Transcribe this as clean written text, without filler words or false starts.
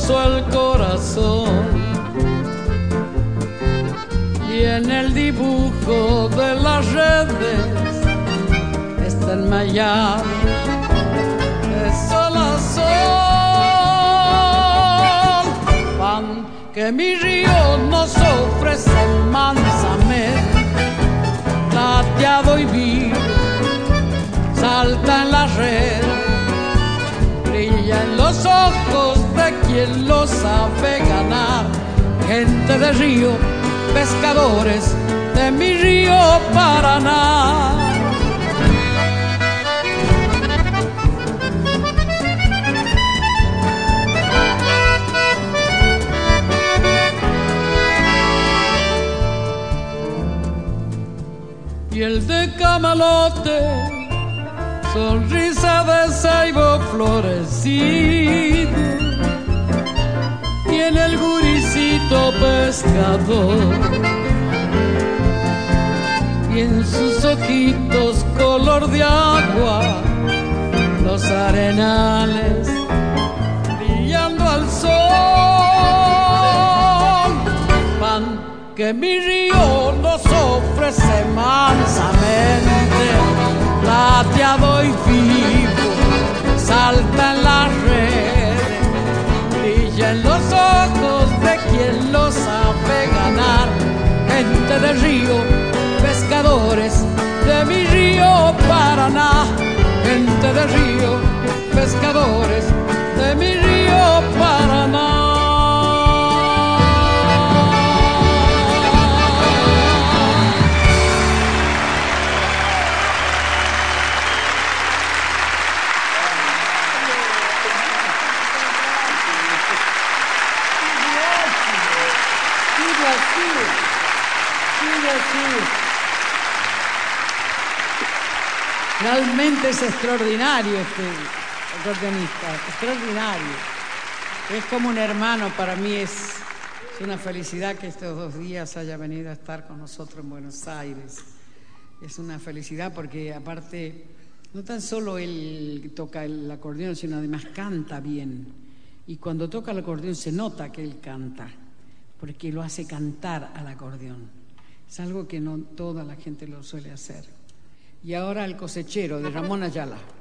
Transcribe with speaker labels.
Speaker 1: hermoso el corazón, y en el dibujo de las redes está enmayado de sol a sol. Pan que mi río nos ofrece mansamente, plateado y vivo, salta en la red, brilla en los ojos de quien lo sabe ganar. Gente de río, pescadores de mi río Paraná. Piel de camalote, sonrisa de ceibo florecido, tiene el guricito pescador, y en sus ojitos color de agua, los arenales brillando al sol. Pan que mi río nos ofrece mansamente, plateado y vivo, salta en la red, brilla en los ojos de quien lo sabe ganar. Gente de río, pescadores de mi río Paraná. Gente de río, pescadores de mi río Paraná. Realmente es extraordinario este acordeonista, extraordinario. Es como un hermano para mí, es una felicidad que estos 2 días haya venido a estar con nosotros en Buenos Aires. Es una felicidad porque aparte, no tan solo él toca el acordeón, sino además canta bien. Y cuando toca el acordeón se nota que él canta, porque lo hace cantar al acordeón. Es algo que no toda la gente lo suele hacer. Y ahora El cosechero, de Ramón Ayala.